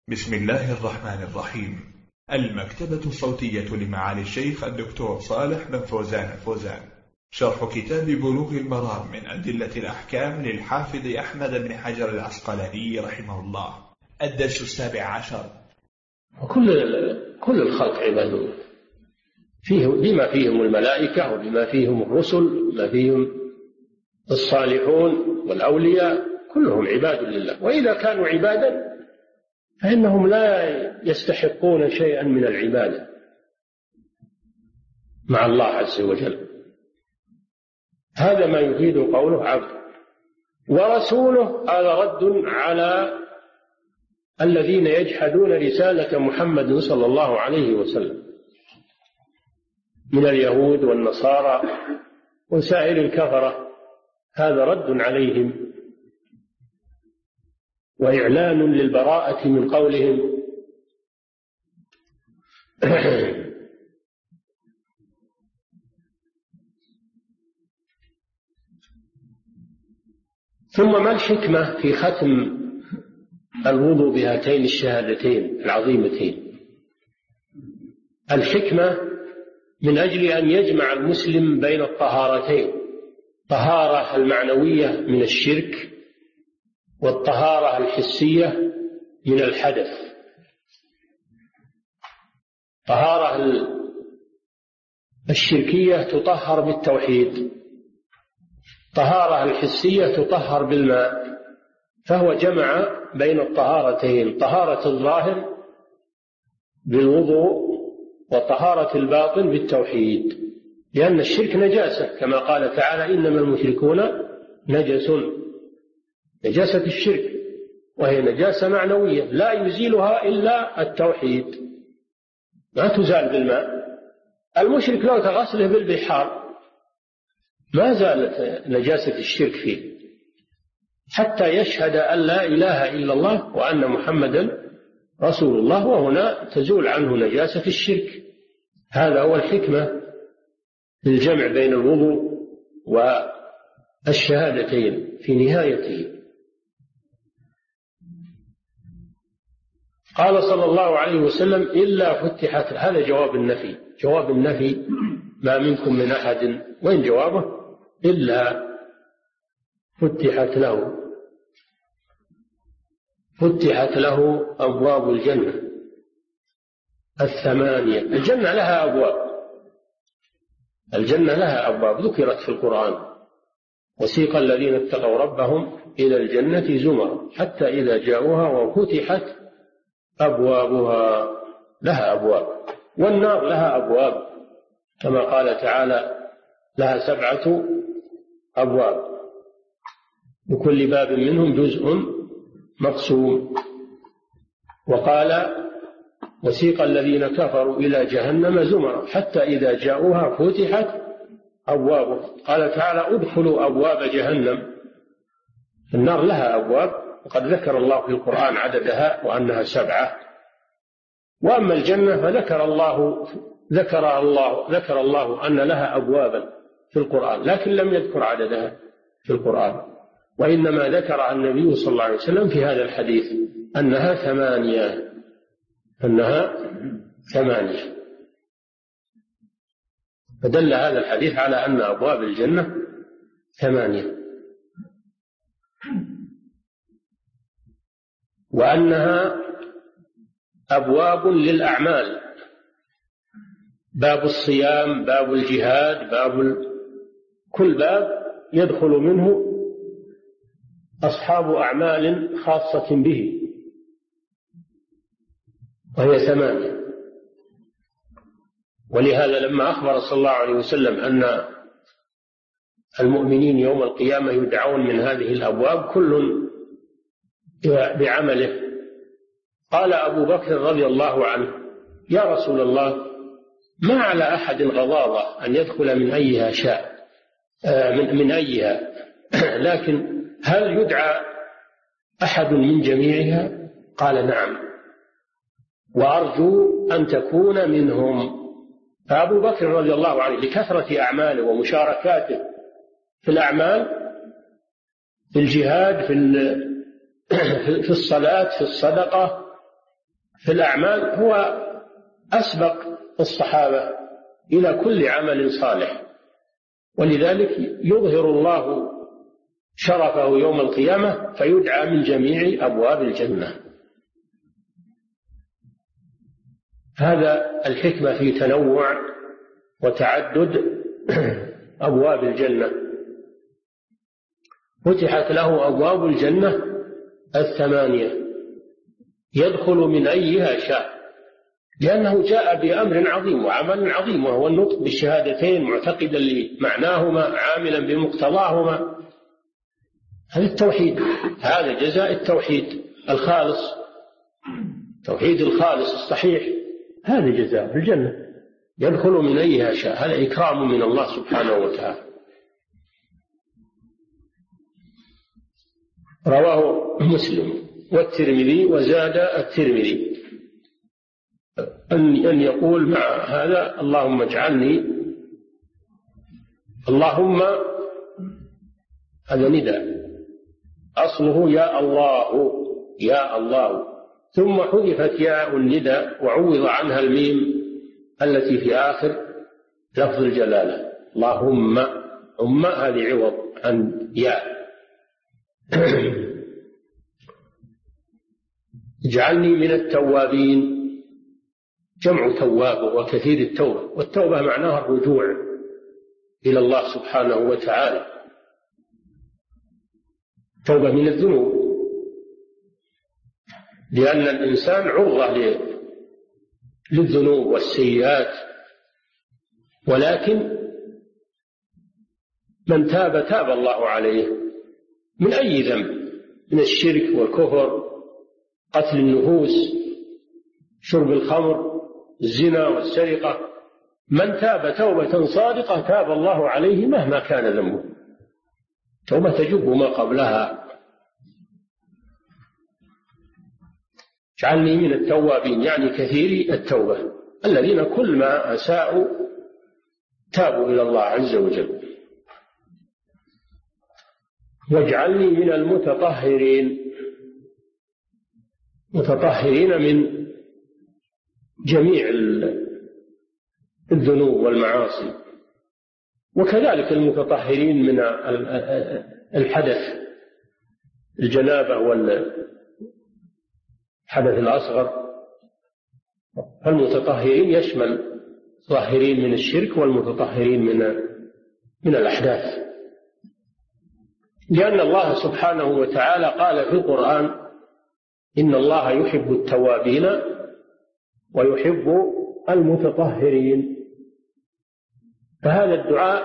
بسم الله الرحمن الرحيم. المكتبة الصوتية لمعالي الشيخ الدكتور صالح بن فوزان الفوزان، شرح كتاب بلوغ المرام من أدلة الأحكام للحافظ أحمد بن حجر العسقلاني رحمه الله. الدرس 17. كل الخلق عباد فيه، بما فيهم الملائكة وبما فيهم الرسل، بما فيهم الصالحون والأولياء، كلهم عباد لله. وإذا كانوا عبادا فإنهم لا يستحقون شيئا من العبادة مع الله عز وجل. هذا ما يفيد قوله عبد. ورسوله هذا رد على الذين يجحدون رسالة محمد صلى الله عليه وسلم من اليهود والنصارى وسائر الكفرة. هذا رد عليهم وإعلان للبراءة من قولهم. ثم ما الحكمة في ختم الوضوء بهاتين الشهادتين العظيمتين؟ الحكمة من أجل أن يجمع المسلم بين الطهارتين، الطهارة المعنوية من الشرك والطهارة الحسية من الحدث. الطهارة الشركية تطهر بالتوحيد، الطهارة الحسية تطهر بالماء. فهو جمع بين الطهارتين، طهارة الظاهر بالوضوء وطهارة الباطن بالتوحيد، لأن الشرك نجاسة كما قال تعالى: إنما المشركون نجس. نجاسة الشرك وهي نجاسة معنوية لا يزيلها إلا التوحيد، ما تزال بالماء. المشرك لو تغسله بالبحار ما زالت نجاسة الشرك فيه حتى يشهد أن لا إله إلا الله وأن محمدا رسول الله، وهنا تزول عنه نجاسة الشرك. هذا هو الحكمة للجمع بين الوضوء والشهادتين في نهايته. قال صلى الله عليه وسلم: إلا فتحت. هذا جواب النفي، جواب النفي: ما منكم من أحد. وين جوابه؟ إلا فتحت له أبواب الجنة الثمانية. الجنة لها أبواب، الجنة لها أبواب ذكرت في القرآن: وسيق الذين اتقوا ربهم إلى الجنة زمرا حتى إذا جاءوها وفتحت أبوابها. لها أبواب. والنار لها أبواب كما قال تعالى: لها 7 أبواب لكل باب منهم جزء مقسوم. وقال: وسيق الذين كفروا إلى جهنم زمرا حتى إذا جاءوها فتحت أبوابها. قال تعالى: ادخلوا أبواب جهنم. النار لها أبواب، وقد ذكر الله في القرآن عددها وأنها 7. وأما الجنة فذكر الله أن لها أبوابا في القرآن، لكن لم يذكر عددها في القرآن، وإنما ذكر النبي صلى الله عليه وسلم في هذا الحديث أنها 8. فدل هذا الحديث على أن أبواب الجنة 8، وأنها أبواب للأعمال: باب الصيام، باب الجهاد، كل باب يدخل منه أصحاب أعمال خاصة به، وهي 8. ولهذا لما أخبر صلى الله عليه وسلم أن المؤمنين يوم القيامة يدعون من هذه الأبواب كل بعمله، قال أبو بكر رضي الله عنه: يا رسول الله، ما على أحد غضاضة أن يدخل من أيها شاء، من أيها، لكن هل يدعى أحد من جميعها؟ قال: نعم، وأرجو أن تكون منهم. فأبو بكر رضي الله عنه لكثرة أعماله ومشاركاته في الأعمال، في الجهاد، في الصلاة، في الصدقة، في الأعمال هو أسبق الصحابة إلى كل عمل صالح، ولذلك يظهر الله شرفه يوم القيامة فيدعى من جميع أبواب الجنة. هذا الحكمة في تنوع وتعدد أبواب الجنة. فتحت له أبواب الجنة 8 يدخل من أيها شاء، لأنه جاء بأمر عظيم وعمل عظيم، وهو النطق بالشهادتين معتقدا لمعناهما عاملا بمقتضاهما. هذا التوحيد، هذا جزاء التوحيد الخالص، توحيد الخالص الصحيح، هذا جزاء في الجنة، يدخل من أيها شاء. هذا إكرام من الله سبحانه وتعالى. رواه مسلم والترمذي، وزاد الترمذي أن يقول مع هذا: اللهم اجعلني، اللهم، هذا نداء أصله يا الله يا الله، ثم حذفت ياء النداء وعوض عنها الميم التي في آخر لفظ الجلالة. اللهم، هذه عوض عن ياء. اجعلني من التوابين، جمع تواب وكثير التوبة، والتوبة معناها الرجوع إلى الله سبحانه وتعالى، توبة من الذنوب، لأن الإنسان عرضة للذنوب والسيئات، ولكن من تاب تاب الله عليه من أي ذنب، من الشرك والكفر، قتل النفوس، شرب الخمر، الزنا والسرقة. من تاب توبة صادقة تاب الله عليه مهما كان ذنبه، توبة تجب ما قبلها. اجعلني من التوابين يعني كثيري التوبة، الذين كل ما أساءوا تابوا إلى الله عز وجل. واجعلني من المتطهرين، متطهرين من جميع الذنوب والمعاصي، وكذلك المتطهرين من الحدث، الجنابة والحدث الأصغر. فالمتطهرين يشمل متطهرين من الشرك والمتطهرين من الأحداث، لأن الله سبحانه وتعالى قال في القرآن: إن الله يحب التوابين ويحب المتطهرين. فهذا الدعاء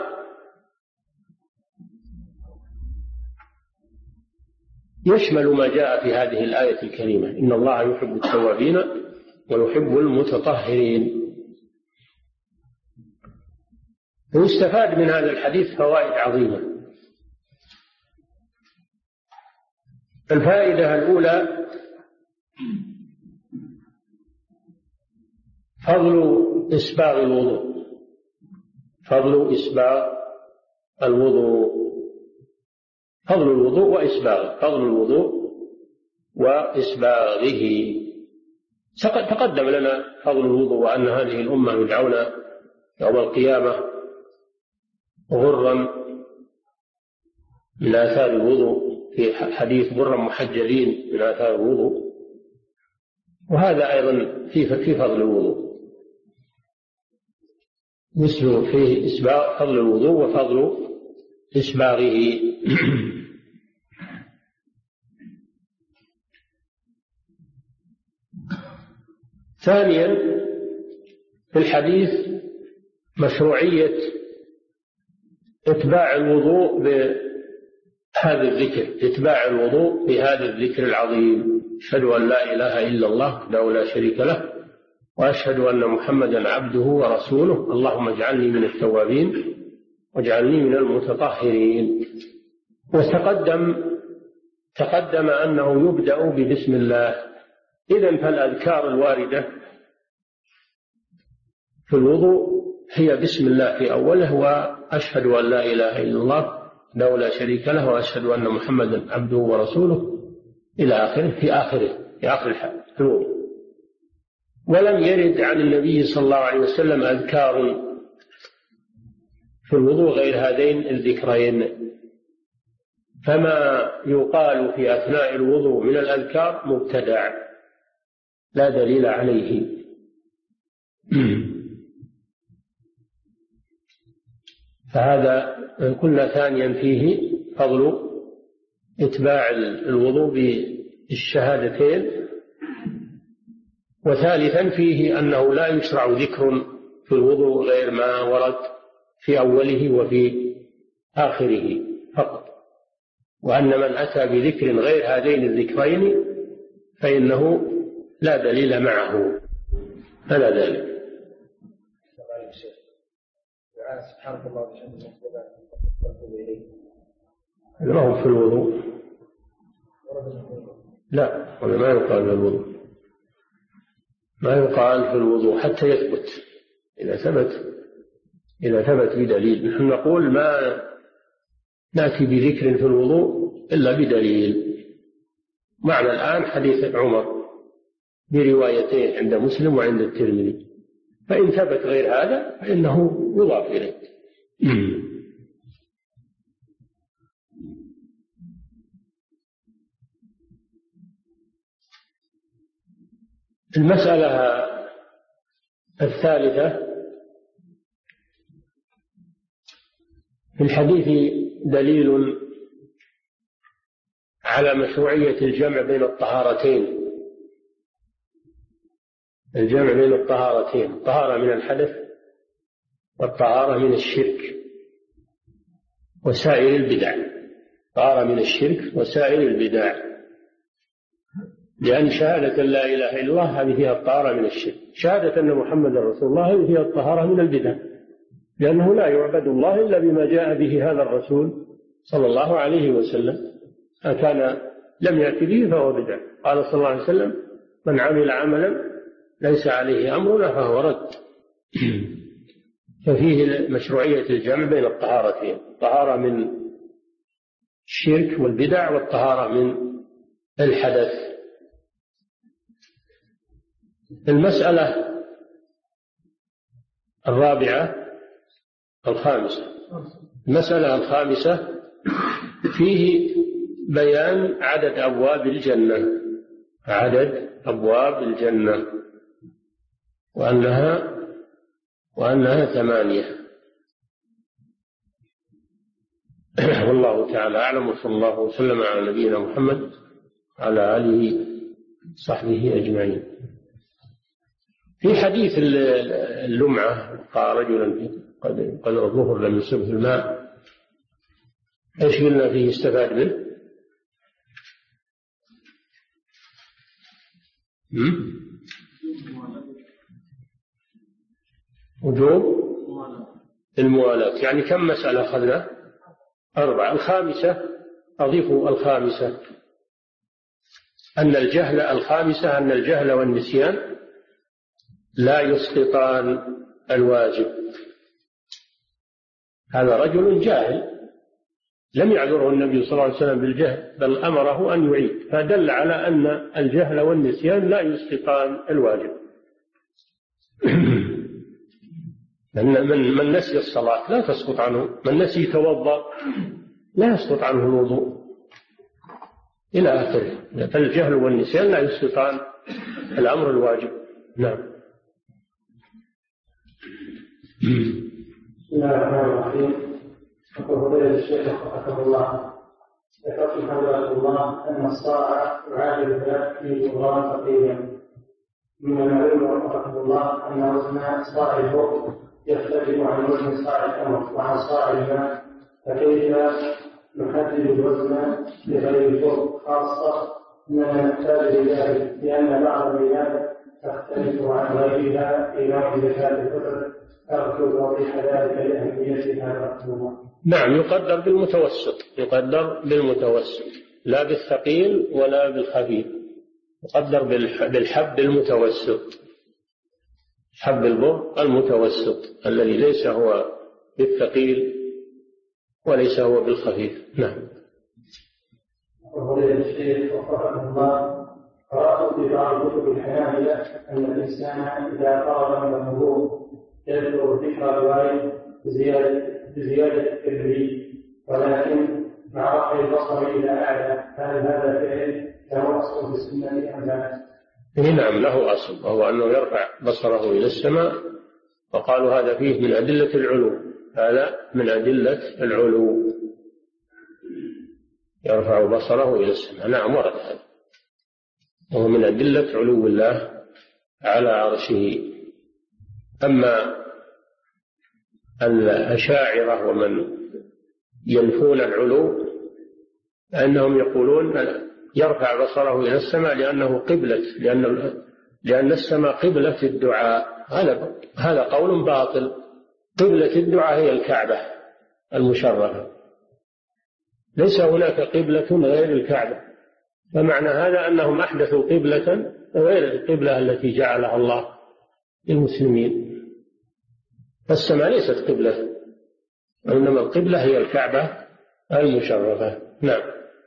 يشمل ما جاء في هذه الآية الكريمة: إن الله يحب التوابين ويحب المتطهرين. ويستفاد من هذا الحديث فوائد عظيمة. الفائدة الأولى: فضل إسباغ الوضوء، فضل إسباغ الوضوء، فضل الوضوء وإسباغه، فضل الوضوء وإسباغه. تقدم لنا فضل الوضوء، وأن هذه الأمة يدعون يوم القيامة غرا من آثار الوضوء، في حديث غرا محجلين من آثار الوضوء، وهذا أيضا في فضل الوضوء، مثل فيه إسباغ فضل الوضوء وفضل إسباغه. ثانيا في الحديث مشروعية إتباع الوضوء بهذا الذكر، إتباع الوضوء بهذا الذكر العظيم: أشهد أن لا إله إلا الله وحده لا شريك له، وأشهد أن محمدا عبده ورسوله، اللهم اجعلني من التوابين واجعلني من المتطهرين. تقدم أنه يبدأ ببسم الله. إذن فالأذكار الواردة في الوضوء هي بسم الله في أوله، وأشهد أن لا إله إلا الله وحده لا شريك له، وأشهد أن محمدا عبده ورسوله إلى آخره، في آخر الوضوء. ولم يرد عن النبي صلى الله عليه وسلم أذكار في الوضوء غير هذين الذكرين، فما يقال في أثناء الوضوء من الأذكار مبتدع لا دليل عليه. فهذا قلنا ثانيا فيه فضل إتباع الوضوء بالشهادتين، وثالثا فيه أنه لا يشرع ذكر في الوضوء غير ما ورد في أوله وفي آخره فقط، وأن من أتى بذكر غير هذين الذكرين فإنه لا دليل معه. فلا ذلك. سبحانك الله وبحمدك ما هو في الوضوء؟ لا، ما يقال في الوضوء، ما يقال في الوضوء حتى يثبت. إذا ثبت بدليل. نحن نقول ما نأتي بذكر في الوضوء إلا بدليل. معنى الآن حديث عمر بروايتين عند مسلم وعند الترمذي، فإن ثبت غير هذا فإنه يضاف إليه. المسألة الثالثة: في الحديث دليل على مشروعية الجمع بين الطهارتين. الجمع بين الطهارتين، الطهارة من الحدث والطهارة من الشرك وسائر البدع. طهارة من الشرك وسائر البدع، لأن شهادة لا إله إلا الله هذه فيها الطهارة من الشرك، شهادة أن محمد رسول الله هذه فيها الطهارة من البدع، لأنه لا يعبد الله إلا بما جاء به هذا الرسول صلى الله عليه وسلم. كان لم يأتي به فهو بدع. قال صلى الله عليه وسلم: من عمل عملا ليس عليه أمرنا فهو رد. ففيه مشروعية الجمع بين الطهارتين، الطهارة من الشرك والبدع والطهارة من الحدث. المسألة المسألة الخامسة فيه بيان عدد أبواب الجنة، وأنها 8. والله تعالى أعلم، وصلى الله وسلم على نبينا محمد وعلى آله وصحبه أجمعين. في حديث اللمعة قال رجلا قد الظهر لم يصبه الماء، ايش قلنا فيه استفاد منه؟ وجوب الموالاة. يعني كم مسألة أخذنا؟ 4. الخامسة أضيف الخامسة أن الجهل والنسيان لا يسقطان الواجب. هذا رجل جاهل لم يعذره النبي صلى الله عليه وسلم بالجهل، بل أمره أن يعيد، فدل على أن الجهل والنسيان لا يسقطان الواجب. من نسي الصلاة لا تسقط عنه، من نسي يتوضأ لا يسقط عنه الوضوء، إلى آخره. فالجهل والنسيان لا يسقطان الأمر الواجب. نعم. بسم الله الرحمن الرحيم. يقول فضيلة الشيخ وفقه الله: ذكرت حفظه الله أن الصاع يعادل 3 غرام تقريبا، من المعلوم وفقه الله أن وزن صاع البر يختلف عن وزن صاع التمر وعن صاع الماء، فكيف نحدد الوزن لغير البر، خاصة أننا نحتاج لذلك لأن بعض البلاد تختلف عن غيرها في نوع زكاة الفطر؟ أرجو توضيح ذلك لأهمية هذا الموضوع. نعم، يقدر بالمتوسط، لا بالثقيل ولا بالخفيف، يقدر بالحب المتوسط، حب البر المتوسط الذي ليس هو بالثقيل وليس هو بالخفيف. نعم. وفضيلة الشيخ وفقه الله: قرأت في بعض كتب الحنابلة أن الإنسان إذا فرغ من الوضوء يذكر ذكر الوالد بزيادة التدريج، ولكن مع رفع البصر إلى أعلى، هل هذا فعل له أصل في السنة أم لا؟ نعم له أصل، وهو أنه يرفع بصره إلى السماء، وقالوا هذا فيه من أدلة العلو، هذا من أدلة العلو، يرفع بصره إلى السماء. نعم ورد هذا، وهو من أدلة علو الله على عرشه. أما الأشاعرة ومن ينفون العلو فإنهم يقولون يرفع بصره إلى السماء لأنه قبلة، لأن السماء قبلة الدعاء. هذا قول باطل. قبلة الدعاء هي الكعبة المشرفة، ليس هناك قبلة غير الكعبة، فمعنى هذا أنهم أحدثوا قبلة غير القبلة التي جعلها الله للمسلمين. فالسماء ليست قبلة، وإنما القبلة هي الكعبة المشرفة. نعم.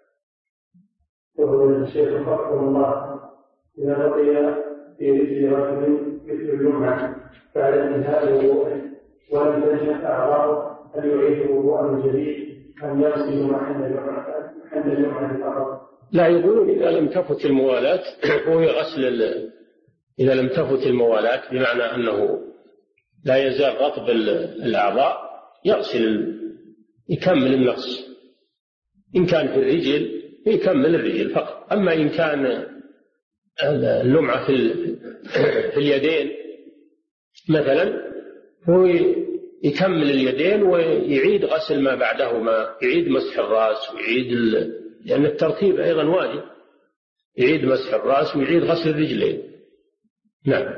يقول الشيخ رحمه الله: إذا بقي في رجل رجل مثل الجمعة بعد انتهاء الوضوء ولم تنشف أعضاؤه، هل يعيد وضوءا من جديد أم يغسل محل الجمعة فقط؟ لا، يقولون إذا لم تفت الموالاة هو يغسل إذا لم تفت الموالاة، بمعنى أنه لا يزال رطب الأعضاء، يغسل يكمل النقص. إن كان في الرجل يكمل الرجل فقط، أما إن كان اللمعة في اليدين مثلا هو يكمل اليدين ويعيد غسل ما بعدهما، يعيد مسح الرأس ويعيد لأن الترتيب أيضا واجب، يعيد مسح الرأس ويعيد غسل الرجلين. نعم.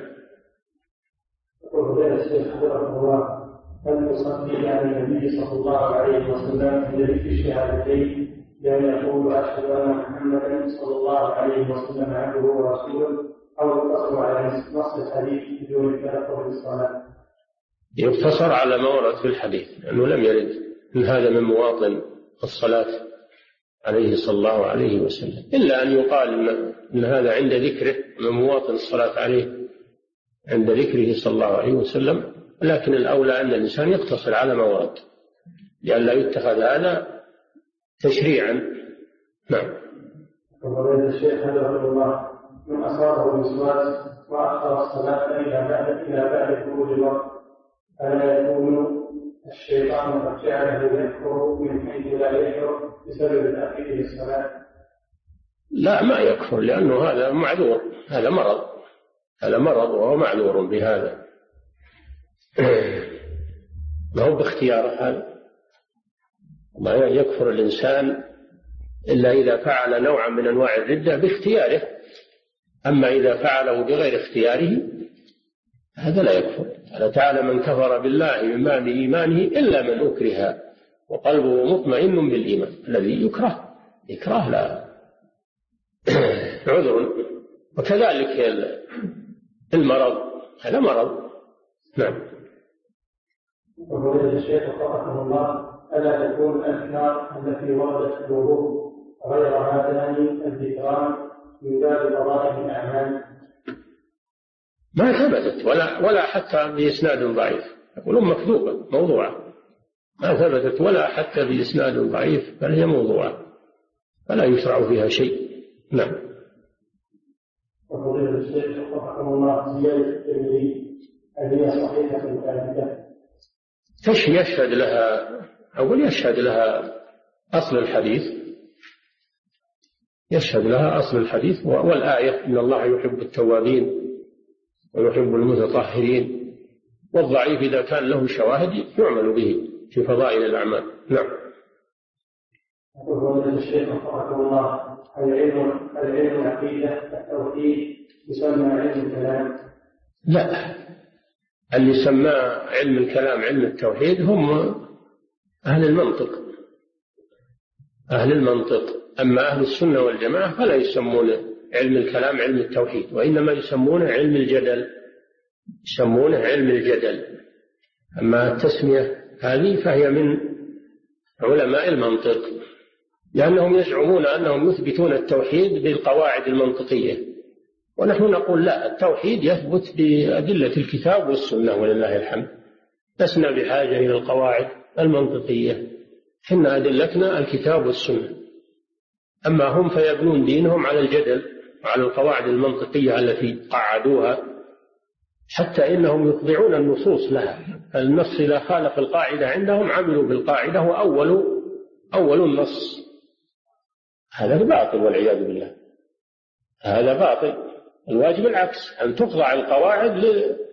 وقال الشيخ حفظه الله: هل تصلي على النبي صلى الله عليه وسلم الذي في الشهادتين بأن يقول أشهد أن محمدا صلى الله عليه وسلم عبده ورسوله، أو يقتصر على نص الحديث بدون التلفظ بالصلاة؟ يقتصر على ما ورد في الحديث، لأنه لم يرد إن هذا من مواطن الصلاة عليه صلى الله عليه وسلم، إلا أن يقال إن هذا عند ذكره من مواطن الصلاة عليه عند ذكره صلى الله عليه وسلم، لكن الأولى أن الإنسان يقتصر على ما ورد لأن لا يتخذ هذا تشريعا. نعم. وقال الشيخ حفظه الله: من أصابه الوسواس وأخر الصلاة إلى بعد خروج الوقت، ألا يكون الشيطان قد جعله يكفر من حيث لا يشعر بسبب التأخير للصلاة؟ لا، ما يكفر، لأنه هذا معذور، هذا مرض وهو معذور بهذا، ما هو باختياره هذا. ما يكفر الإنسان إلا إذا فعل نوعا من أنواع الردة باختياره، أما إذا فعله بغير اختياره هذا لا يكفر. قال تعالى: من كفر بالله من بعد إيمانه إلا من أكره وقلبه مطمئن بالإيمان. الذي يكره لا عذر. وكذلك المرض، هذا مرض. نعم. وقال الشيخ رحمه الله: ألا تكون الأذكار التي وردت في الوضوء غير هذان الذكران من باب فضائل الأعمال؟ ما ثبتت ولا حتى بإسناد ضعيف، يقولون مكذوبة موضوعة، ما ثبتت ولا حتى بإسناد ضعيف، بل هي موضوعة فلا يشرع فيها شيء. نعم. وقال الشيخ رحمه الله: زيادة الترمذي هل هي صحيحة ثابتة؟ يشهد لها أصل الحديث، يشهد لها أصل الحديث والآية: إن الله يحب التوابين ويحب المتطهرين. والضعيف إذا كان له شواهد يعمل به في فضائل الأعمال. نعم. وقال الشيخ رحمه الله: العلم العقيدة التوحيد يسمى علم الكلام؟ لا، اللي سماه علم الكلام علم التوحيد هم أهل المنطق. أما أهل السنة والجماعة فلا يسمون علم الكلام علم التوحيد، وإنما يسمونه علم الجدل. أما التسمية هذه فهي من علماء المنطق، لأنهم يزعمون أنهم يثبتون التوحيد بالقواعد المنطقية، ونحن نقول لا، التوحيد يثبت بأدلة الكتاب والسنة ولله الحمد، لسنا بحاجة إلى القواعد المنطقية، إن أدلتنا الكتاب والسنة. أما هم فيبنون دينهم على الجدل وعلى القواعد المنطقية التي قعدوها، حتى إنهم يخضعون النصوص لها. النص إذا خالف القاعدة عندهم عملوا بالقاعدة أول النص. هذا باطل والعياذ بالله، هذا باطل. الواجب العكس، أن تخضع القواعد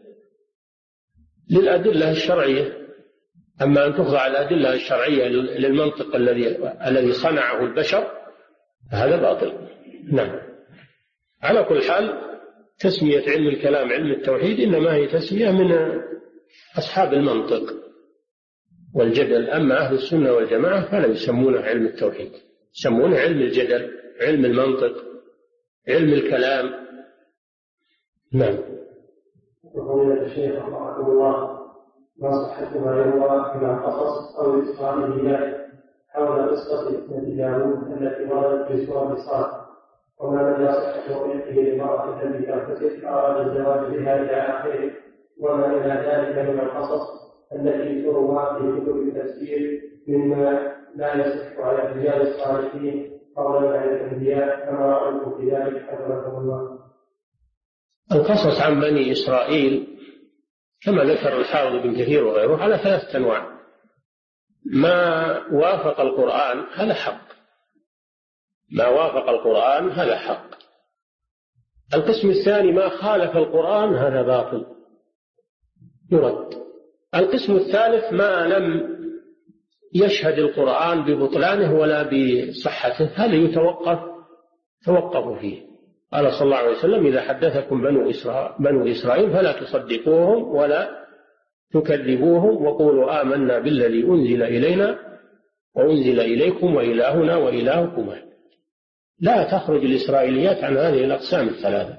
للأدلة الشرعية. أما أن تخضع الأدلة الشرعية للمنطق الذي صنعه البشر هذا باطل. نعم. على كل حال تسمية علم الكلام علم التوحيد إنما هي تسمية من أصحاب المنطق والجدل. أما أهل السنة والجماعة فلا يسمونه علم التوحيد، يسمونه علم الجدل، علم المنطق، علم الكلام. نعم. يقول الشيخ رحمه الله: ما صحة ما يروى من القصص أو الإسرائيليات حول قصة ابنة داوود التي وردت في سورة صاد، وما مدى صحة رؤيته للمرأة التي تغتسل أراد الزواج بها إلى آخره، وما إلى ذلك من القصص التي تروى في كتب التفسير مما لا يصح على الرجال الصالحين قولا عن الأنبياء، كما رأيتم في ذلك حفظكم الله. القصص عن بني إسرائيل كما ذكر الحافظ بن كثير وغيره على 3 أنواع: ما وافق القرآن هذا حق، ما وافق القرآن هذا حق. القسم الثاني ما خالف القرآن هذا باطل يرد. القسم الثالث ما لم يشهد القرآن ببطلانه ولا بصحته هذا توقفوا فيه. قال صلى الله عليه وسلم: إذا حدثكم بنو إسرائيل فلا تصدقوهم ولا تكذبوهم وقولوا آمنا بالذي أنزل إلينا وأنزل إليكم وإلهنا وإلهكم. لا تخرج الإسرائيليات عن هذه الأقسام الثلاثة.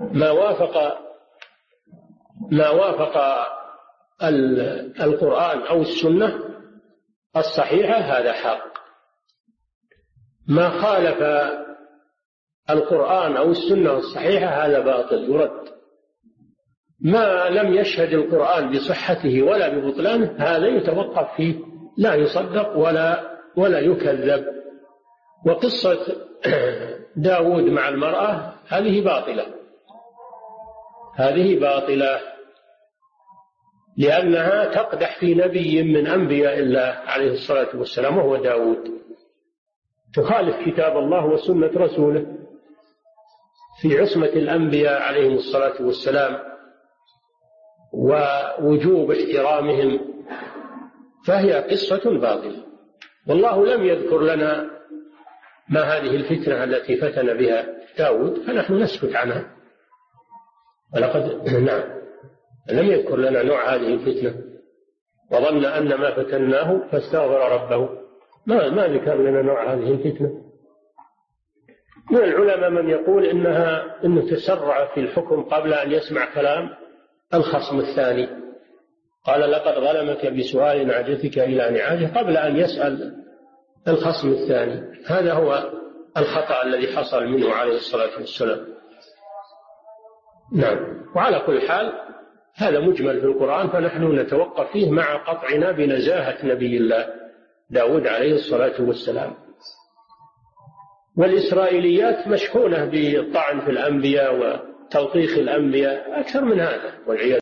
ما وافق القرآن أو السنة الصحيحة هذا حق، ما خالف القرآن أو السنة الصحيحة هذا باطل يرد. ما لم يشهد القرآن بصحته ولا ببطلانه هذا يتوقف فيه، لا يصدق ولا يكذب. وقصة داود مع المرأة هذه باطلة لأنها تقدح في نبي من أنبياء الله عليه الصلاة والسلام وهو داود، تخالف كتاب الله وسنة رسوله في عصمة الأنبياء عليهم الصلاة والسلام ووجوب احترامهم، فهي قصة باطلة. والله لم يذكر لنا ما هذه الفتنة التي فتن بها داود فنحن نسكت عنها. ولقد لم يذكر لنا نوع هذه الفتنة، وظن أن ما فتناه فاستغفر ربه، ما ذكر لنا نوع هذه الفتنة. من العلماء من يقول إنه تسرع في الحكم قبل أن يسمع كلام الخصم الثاني، قال: لقد ظلمك بسؤال نعجتك إلى نعاجه، قبل أن يسأل الخصم الثاني. هذا هو الخطأ الذي حصل منه عليه الصلاة والسلام. نعم. وعلى كل حال هذا مجمل في القرآن، فنحن نتوقف فيه مع قطعنا بنزاهة نبي الله داود عليه الصلاة والسلام. والإسرائيليات مشحونة بالطعن في الأنبياء وتوطيخ الأنبياء أكثر من هذا والعياذ